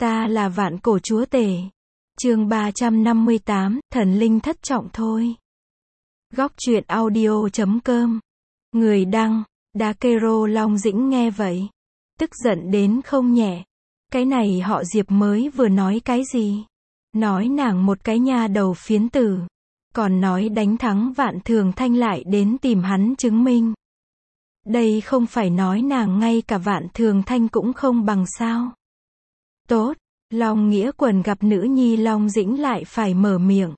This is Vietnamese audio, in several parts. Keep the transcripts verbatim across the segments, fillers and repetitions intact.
Ta là vạn cổ chúa tể. Chương ba trăm năm mươi tám, thần linh thất trọng thôi. Góc truyện audio chấm com. Người đăng, Dakero Long Dĩnh nghe vậy, tức giận đến không nhẹ. Cái này họ Diệp mới vừa nói cái gì? Nói nàng một cái nha đầu phiến tử. Còn nói đánh thắng Vạn Thường Thanh lại đến tìm hắn chứng minh. Đây không phải nói nàng ngay cả Vạn Thường Thanh cũng không bằng sao? Tốt, Long Nghĩa Quần gặp nữ nhi Long Dĩnh lại phải mở miệng.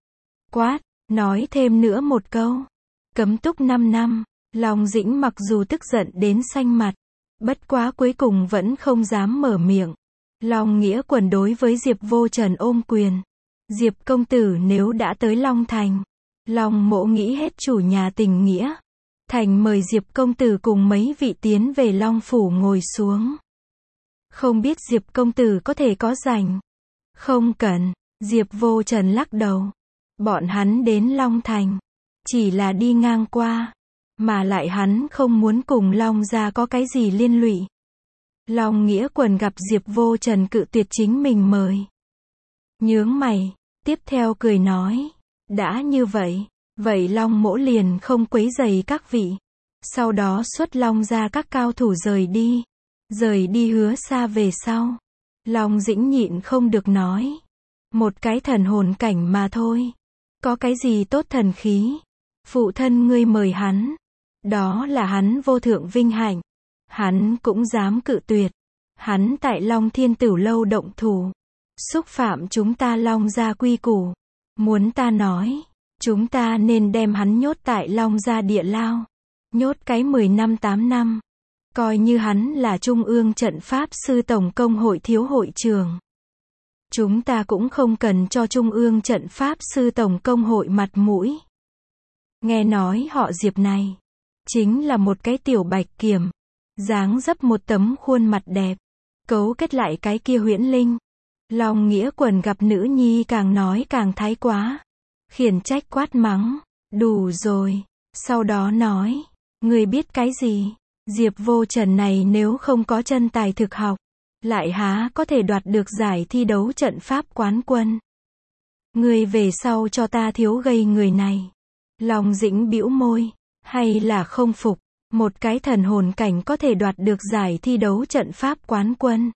Quát, nói thêm nữa một câu. Cấm túc năm năm, Long Dĩnh mặc dù tức giận đến xanh mặt, bất quá cuối cùng vẫn không dám mở miệng. Long Nghĩa Quần đối với Diệp Vô Trần ôm quyền. Diệp công tử nếu đã tới Long Thành, Long mỗ nghĩ hết chủ nhà tình nghĩa. Thành mời Diệp công tử cùng mấy vị tiến về Long Phủ ngồi xuống. Không biết Diệp công tử có thể có rảnh? Không cần, Diệp Vô Trần lắc đầu. Bọn hắn đến Long Thành, chỉ là đi ngang qua, mà lại hắn không muốn cùng Long gia có cái gì liên lụy. Long Nghĩa Quần gặp Diệp Vô Trần cự tuyệt chính mình mời. Nhướng mày, tiếp theo cười nói, đã như vậy, vậy Long mỗ liền không quấy rầy các vị. Sau đó xuất Long gia các cao thủ rời đi. Rời đi hứa xa về sau. Long Dĩnh nhịn không được nói. Một cái thần hồn cảnh mà thôi. Có cái gì tốt thần khí? Phụ thân ngươi mời hắn. Đó là hắn vô thượng vinh hạnh. Hắn cũng dám cự tuyệt. Hắn tại Long Thiên Tửu Lâu động thủ. Xúc phạm chúng ta Long gia quy củ. Muốn ta nói, chúng ta nên đem hắn nhốt tại Long gia địa lao. Nhốt cái mười năm tám năm. Coi như hắn là Trung ương trận pháp sư tổng công hội thiếu hội trưởng. Chúng ta cũng không cần cho Trung ương trận pháp sư tổng công hội mặt mũi. Nghe nói họ Diệp này, chính là một cái tiểu bạch kiểm. Dáng dấp một tấm khuôn mặt đẹp. Cấu kết lại cái kia huyễn linh. Long Nghĩa Quần gặp nữ nhi càng nói càng thái quá. Khiển trách quát mắng. Đủ rồi. Sau đó nói. Ngươi biết cái gì? Diệp Vô Trần này nếu không có chân tài thực học, lại há có thể đoạt được giải thi đấu trận pháp quán quân. Ngươi về sau cho ta thiếu gây người này. Long Dĩnh bĩu môi. Hay là không phục, một cái thần hồn cảnh có thể đoạt được giải thi đấu trận pháp quán quân.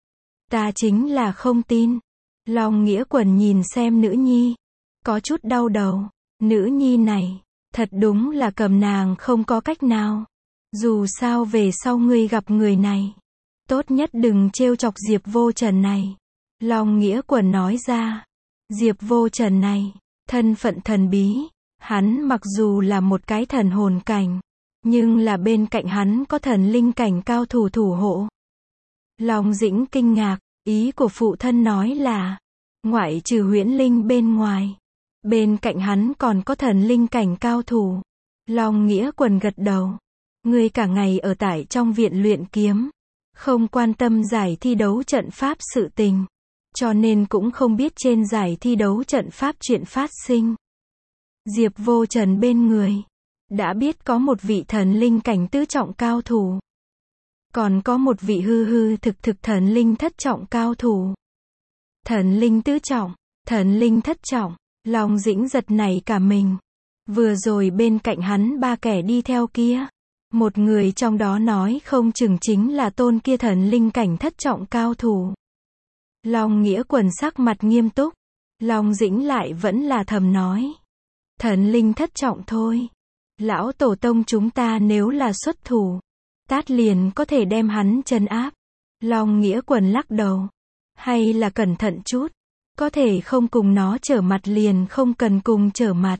Ta chính là không tin. Long Nghĩa Quần nhìn xem nữ nhi, có chút đau đầu. Nữ nhi này, thật đúng là cầm nàng không có cách nào. Dù sao về sau ngươi gặp người này, tốt nhất đừng trêu chọc Diệp Vô Trần này. Long Nghĩa Quần nói ra. Diệp Vô Trần này, thân phận thần bí. Hắn mặc dù là một cái thần hồn cảnh, nhưng là bên cạnh hắn có thần linh cảnh cao thủ thủ hộ. Long Dĩnh kinh ngạc, ý của phụ thân nói là, ngoại trừ huyễn linh bên ngoài, bên cạnh hắn còn có thần linh cảnh cao thủ. Long Nghĩa Quần gật đầu. Ngươi cả ngày ở tại trong viện luyện kiếm, không quan tâm giải thi đấu trận pháp sự tình, cho nên cũng không biết trên giải thi đấu trận pháp chuyện phát sinh. Diệp Vô Trần bên người, đã biết có một vị thần linh cảnh tứ trọng cao thủ. Còn có một vị hư hư thực thực thần linh thất trọng cao thủ. Thần linh tứ trọng, thần linh thất trọng, Long Dĩnh giật nảy cả mình. Vừa rồi bên cạnh hắn ba kẻ đi theo kia. Một người trong đó nói không chừng chính là tôn kia thần linh cảnh thất trọng cao thủ. Long Nghĩa Quần sắc mặt nghiêm túc. Long Dĩnh lại vẫn là thầm nói. Thần linh thất trọng thôi. Lão tổ tông chúng ta nếu là xuất thủ, tát liền có thể đem hắn trấn áp. Long Nghĩa Quần lắc đầu. Hay là cẩn thận chút. Có thể không cùng nó trở mặt liền không cần cùng trở mặt.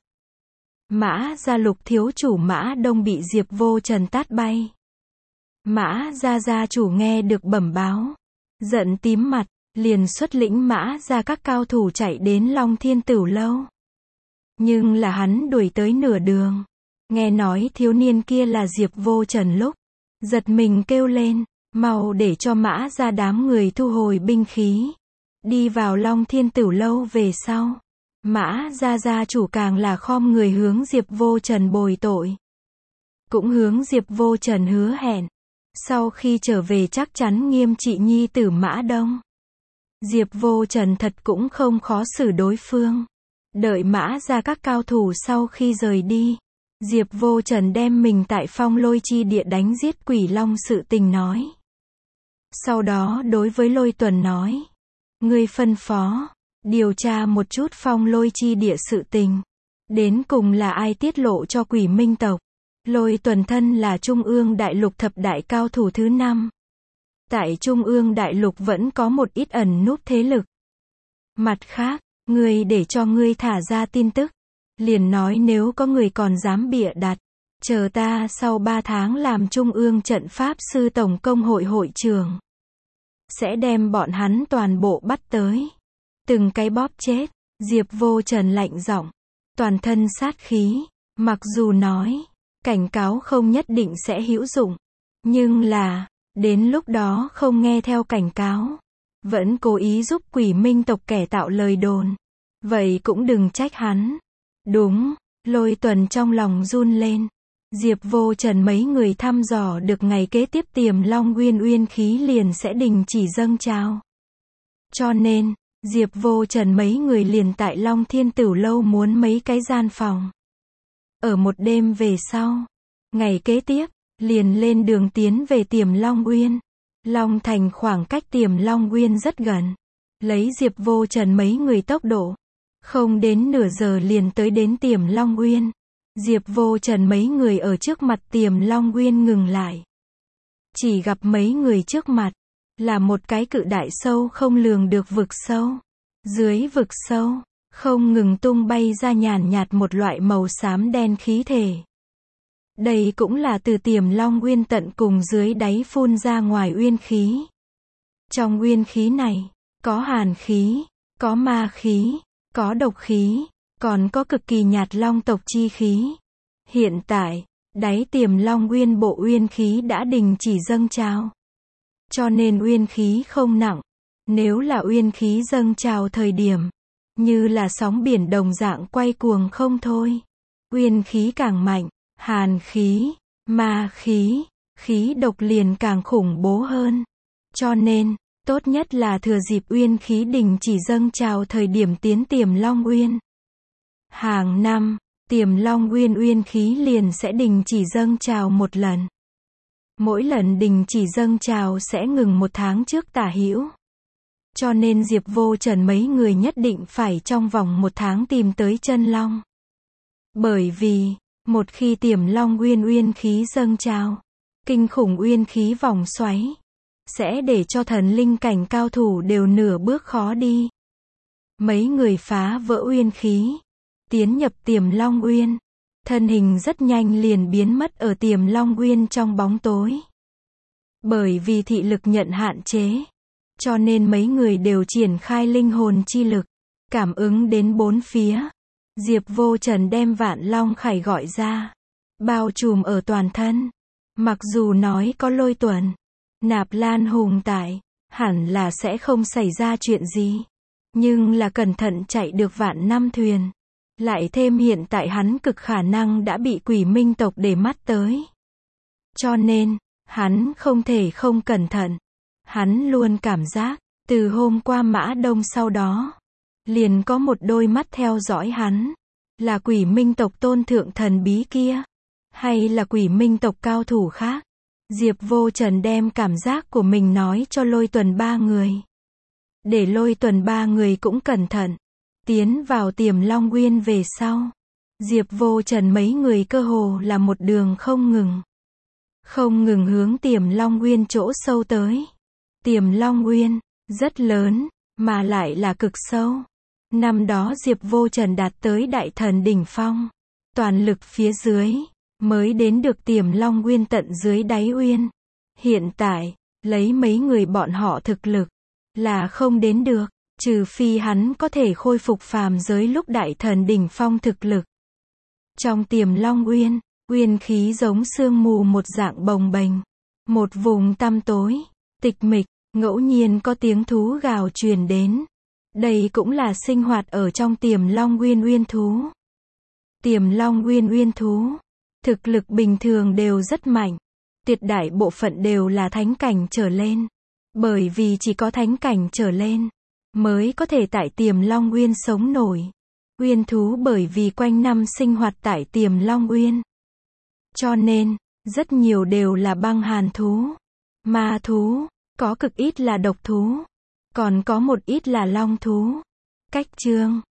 Mã gia Lục thiếu chủ Mã Đông bị Diệp Vô Trần tát bay. Mã gia gia chủ nghe được bẩm báo, giận tím mặt, liền xuất lĩnh Mã gia các cao thủ chạy đến Long Thiên Tửu Lâu. Nhưng là hắn đuổi tới nửa đường, nghe nói thiếu niên kia là Diệp Vô Trần lúc, giật mình kêu lên, mau để cho Mã gia đám người thu hồi binh khí, đi vào Long Thiên Tửu Lâu về sau. Mã gia gia chủ càng là khom người hướng Diệp Vô Trần bồi tội. Cũng hướng Diệp Vô Trần hứa hẹn. Sau khi trở về chắc chắn nghiêm trị nhi tử Mã Đông. Diệp Vô Trần thật cũng không khó xử đối phương. Đợi mã ra các cao thủ sau khi rời đi, Diệp Vô Trần đem mình tại Phong Lôi chi địa đánh giết quỷ long sự tình nói. Sau đó đối với Lôi Tuần nói, ngươi phân phó, điều tra một chút Phong Lôi chi địa sự tình. Đến cùng là ai tiết lộ cho quỷ minh tộc. Lôi Tuần thân là Trung ương đại lục thập đại cao thủ thứ năm. Tại Trung ương đại lục vẫn có một ít ẩn núp thế lực. Mặt khác, ngươi để cho ngươi thả ra tin tức. Liền nói nếu có người còn dám bịa đặt, chờ ta sau ba tháng làm Trung ương trận pháp sư tổng công hội hội trưởng. Sẽ đem bọn hắn toàn bộ bắt tới. Từng cái bóp chết. Diệp Vô Trần lạnh giọng, toàn thân sát khí. Mặc dù nói, cảnh cáo không nhất định sẽ hữu dụng. Nhưng là, đến lúc đó không nghe theo cảnh cáo, vẫn cố ý giúp quỷ minh tộc kẻ tạo lời đồn. Vậy cũng đừng trách hắn. Đúng, Lôi Tuần trong lòng run lên. Diệp Vô Trần mấy người thăm dò được ngày kế tiếp Tiềm Long Uyên uyên khí liền sẽ đình chỉ dâng trào. Cho nên, Diệp Vô Trần mấy người liền tại Long Thiên Tửu Lâu muốn mấy cái gian phòng. Ở một đêm về sau, ngày kế tiếp, liền lên đường tiến về Tiềm Long Uyên. Long Thành khoảng cách Tiềm Long Uyên rất gần. Lấy Diệp Vô Trần mấy người tốc độ, không đến nửa giờ liền tới đến Tiềm Long Uyên. Diệp Vô Trần mấy người ở trước mặt Tiềm Long Uyên ngừng lại. Chỉ gặp mấy người trước mặt, là một cái cự đại sâu không lường được vực sâu. Dưới vực sâu, không ngừng tung bay ra nhàn nhạt một loại màu xám đen khí thể. Đây cũng là từ Tiềm Long Uyên tận cùng dưới đáy phun ra ngoài uyên khí. Trong uyên khí này, có hàn khí, có ma khí, có độc khí, còn có cực kỳ nhạt long tộc chi khí. Hiện tại, đáy Tiềm Long Uyên bộ uyên khí đã đình chỉ dâng trào. Cho nên uyên khí không nặng. Nếu là uyên khí dâng trào thời điểm, như là sóng biển đồng dạng quay cuồng không thôi. Uyên khí càng mạnh, hàn khí, ma khí, khí độc liền càng khủng bố hơn. Cho nên, tốt nhất là thừa dịp uyên khí đình chỉ dâng trào thời điểm tiến Tiềm Long Uyên. Hàng năm, Tiềm Long Uyên uyên khí liền sẽ đình chỉ dâng trào một lần. Mỗi lần đình chỉ dâng trào sẽ ngừng một tháng trước tả hữu. Cho nên Diệp Vô Trần mấy người nhất định phải trong vòng một tháng tìm tới chân long. Bởi vì, một khi Tiềm Long Uyên uyên khí dâng trào, kinh khủng uyên khí vòng xoáy, sẽ để cho thần linh cảnh cao thủ đều nửa bước khó đi. Mấy người phá vỡ uyên khí, tiến nhập Tiềm Long Uyên, thân hình rất nhanh liền biến mất ở Tiềm Long Uyên trong bóng tối. Bởi vì thị lực nhận hạn chế, cho nên mấy người đều triển khai linh hồn chi lực, cảm ứng đến bốn phía. Diệp Vô Trần đem Vạn Long Khải gọi ra, bao trùm ở toàn thân. Mặc dù nói có Lôi Tuần, Nạp Lan Hùng tại, hẳn là sẽ không xảy ra chuyện gì. Nhưng là cẩn thận chạy được vạn năm thuyền. Lại thêm hiện tại hắn cực khả năng đã bị quỷ minh tộc để mắt tới. Cho nên, hắn không thể không cẩn thận. Hắn luôn cảm giác, từ hôm qua Mã Đông sau đó, liền có một đôi mắt theo dõi hắn. Là quỷ minh tộc tôn thượng thần bí kia, hay là quỷ minh tộc cao thủ khác. Diệp Vô Trần đem cảm giác của mình nói cho Lôi Tuần ba người. Để Lôi Tuần ba người cũng cẩn thận. Tiến vào Tiềm Long Uyên về sau, Diệp Vô Trần mấy người cơ hồ là một đường không ngừng. Không ngừng hướng Tiềm Long Uyên chỗ sâu tới. Tiềm Long Uyên, rất lớn, mà lại là cực sâu. Năm đó Diệp Vô Trần đạt tới đại thần đỉnh phong. Toàn lực phía dưới, mới đến được Tiềm Long Uyên tận dưới đáy uyên. Hiện tại, lấy mấy người bọn họ thực lực, là không đến được. Trừ phi hắn có thể khôi phục phàm giới lúc đại thần đỉnh phong thực lực. Trong Tiềm Long Uyên, uyên khí giống sương mù một dạng bồng bềnh. Một vùng tăm tối, tịch mịch, ngẫu nhiên có tiếng thú gào truyền đến. Đây cũng là sinh hoạt ở trong Tiềm Long Uyên uyên thú. Tiềm Long Uyên uyên thú, thực lực bình thường đều rất mạnh. Tuyệt đại bộ phận đều là thánh cảnh trở lên. Bởi vì chỉ có thánh cảnh trở lên, mới có thể tại Tiềm Long Uyên sống nổi. Uyên thú bởi vì quanh năm sinh hoạt tại Tiềm Long Uyên. Cho nên, rất nhiều đều là băng hàn thú, ma thú, có cực ít là độc thú, còn có một ít là long thú. Cách chương